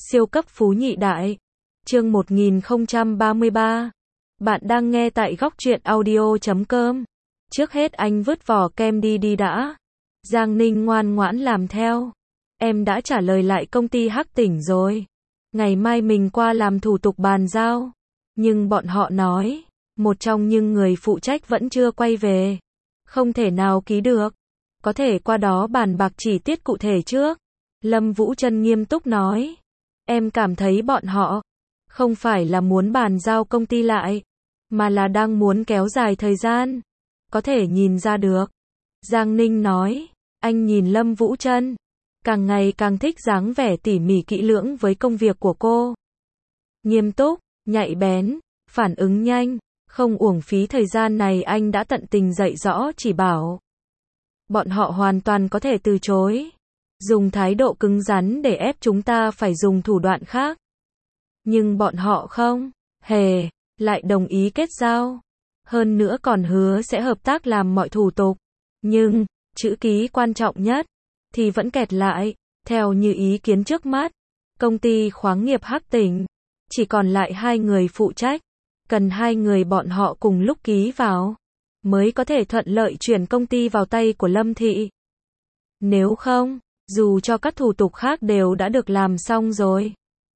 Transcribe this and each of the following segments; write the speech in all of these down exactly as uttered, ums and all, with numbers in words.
Siêu cấp phú nhị đại. Chương một nghìn không trăm ba mươi ba. Bạn đang nghe tại góc truyện audio chấm com. Trước hết anh vứt vỏ kem đi đi đã. Giang Ninh ngoan ngoãn làm theo. Em đã trả lời lại công ty Hắc Tỉnh rồi. Ngày mai mình qua làm thủ tục bàn giao. Nhưng bọn họ nói, một trong những người phụ trách vẫn chưa quay về. Không thể nào ký được. Có thể qua đó bàn bạc chi tiết cụ thể trước. Lâm Vũ Trân nghiêm túc nói. Em cảm thấy bọn họ không phải là muốn bàn giao công ty lại, mà là đang muốn kéo dài thời gian. Có thể nhìn ra được. Giang Ninh nói. Anh nhìn Lâm Vũ Trân, càng ngày càng thích dáng vẻ tỉ mỉ kỹ lưỡng với công việc của cô. Nghiêm túc, nhạy bén, phản ứng nhanh, không uổng phí thời gian này anh đã tận tình dạy rõ chỉ bảo. Bọn họ hoàn toàn có thể từ chối, dùng thái độ cứng rắn để ép chúng ta phải dùng thủ đoạn khác. Nhưng bọn họ không hề lại đồng ý kết giao. Hơn nữa còn hứa sẽ hợp tác làm mọi thủ tục. Nhưng, chữ ký quan trọng nhất, thì vẫn kẹt lại. Theo như ý kiến trước mắt, công ty khoáng nghiệp Hắc Tỉnh chỉ còn lại hai người phụ trách. Cần hai người bọn họ cùng lúc ký vào, mới có thể thuận lợi chuyển công ty vào tay của Lâm Thị. Nếu không, dù cho các thủ tục khác đều đã được làm xong rồi,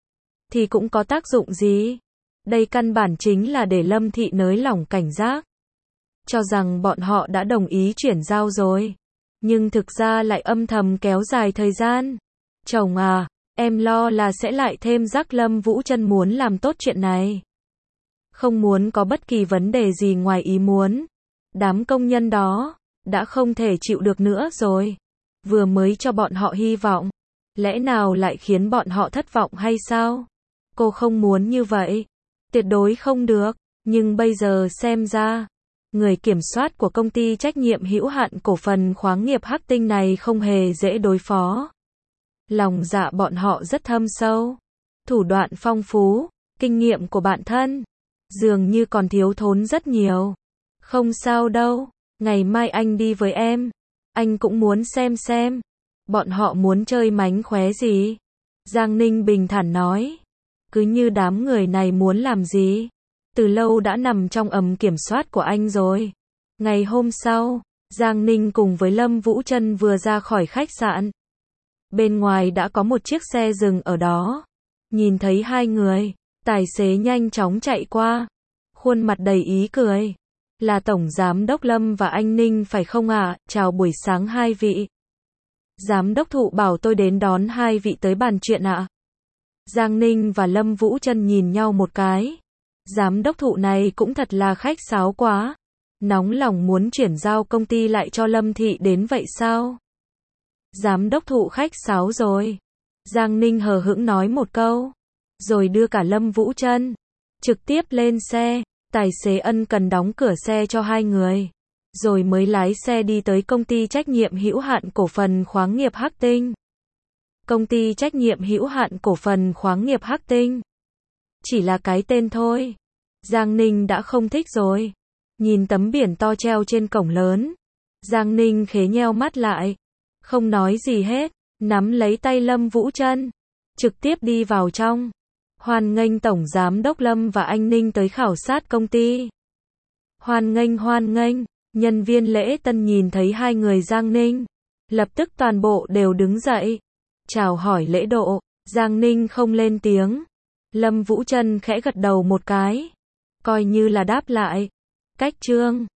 thì cũng có tác dụng gì? Đây căn bản chính là để Lâm Thị nới lỏng cảnh giác, cho rằng bọn họ đã đồng ý chuyển giao rồi, nhưng thực ra lại âm thầm kéo dài thời gian. Chồng à, em lo là sẽ lại thêm rắc. Lâm Vũ Trân muốn làm tốt chuyện này, không muốn có bất kỳ vấn đề gì ngoài ý muốn. Đám công nhân đó đã không thể chịu được nữa rồi. Vừa mới cho bọn họ hy vọng, lẽ nào lại khiến bọn họ thất vọng hay sao? Cô không muốn như vậy, tuyệt đối không được. Nhưng bây giờ xem ra, người kiểm soát của công ty trách nhiệm hữu hạn cổ phần khoáng nghiệp Hắc Tinh này không hề dễ đối phó. Lòng dạ bọn họ rất thâm sâu, thủ đoạn phong phú, kinh nghiệm của bản thân dường như còn thiếu thốn rất nhiều. Không sao đâu, ngày mai anh đi với em. Anh cũng muốn xem xem bọn họ muốn chơi mánh khóe gì. Giang Ninh bình thản nói. Cứ như đám người này muốn làm gì, từ lâu đã nằm trong ầm kiểm soát của anh rồi. Ngày hôm sau, Giang Ninh cùng với Lâm Vũ Trân vừa ra khỏi khách sạn. Bên ngoài đã có một chiếc xe dừng ở đó. Nhìn thấy hai người, tài xế nhanh chóng chạy qua, khuôn mặt đầy ý cười. Là Tổng Giám đốc Lâm và anh Ninh phải không ạ? À? Chào buổi sáng hai vị. Giám đốc Thụ bảo tôi đến đón hai vị tới bàn chuyện ạ. À? Giang Ninh và Lâm Vũ Trân nhìn nhau một cái. Giám đốc Thụ này cũng thật là khách sáo quá. Nóng lòng muốn chuyển giao công ty lại cho Lâm Thị đến vậy sao? Giám đốc Thụ khách sáo rồi. Giang Ninh hờ hững nói một câu, rồi đưa cả Lâm Vũ Trân trực tiếp lên xe. Tài xế ân cần đóng cửa xe cho hai người, rồi mới lái xe đi tới công ty trách nhiệm hữu hạn cổ phần khoáng nghiệp Hắc Tinh. Công ty trách nhiệm hữu hạn cổ phần khoáng nghiệp Hắc Tinh chỉ là cái tên thôi. Giang Ninh đã không thích rồi. Nhìn tấm biển to treo trên cổng lớn, Giang Ninh khế nheo mắt lại, không nói gì hết, nắm lấy tay Lâm Vũ Trân, trực tiếp đi vào trong. Hoan nghênh Tổng Giám đốc Lâm và anh Ninh tới khảo sát công ty. Hoan nghênh hoan nghênh. Nhân viên lễ tân nhìn thấy hai người Giang Ninh, lập tức toàn bộ đều đứng dậy, chào hỏi lễ độ. Giang Ninh không lên tiếng. Lâm Vũ Trân khẽ gật đầu một cái, coi như là đáp lại. Cách trương.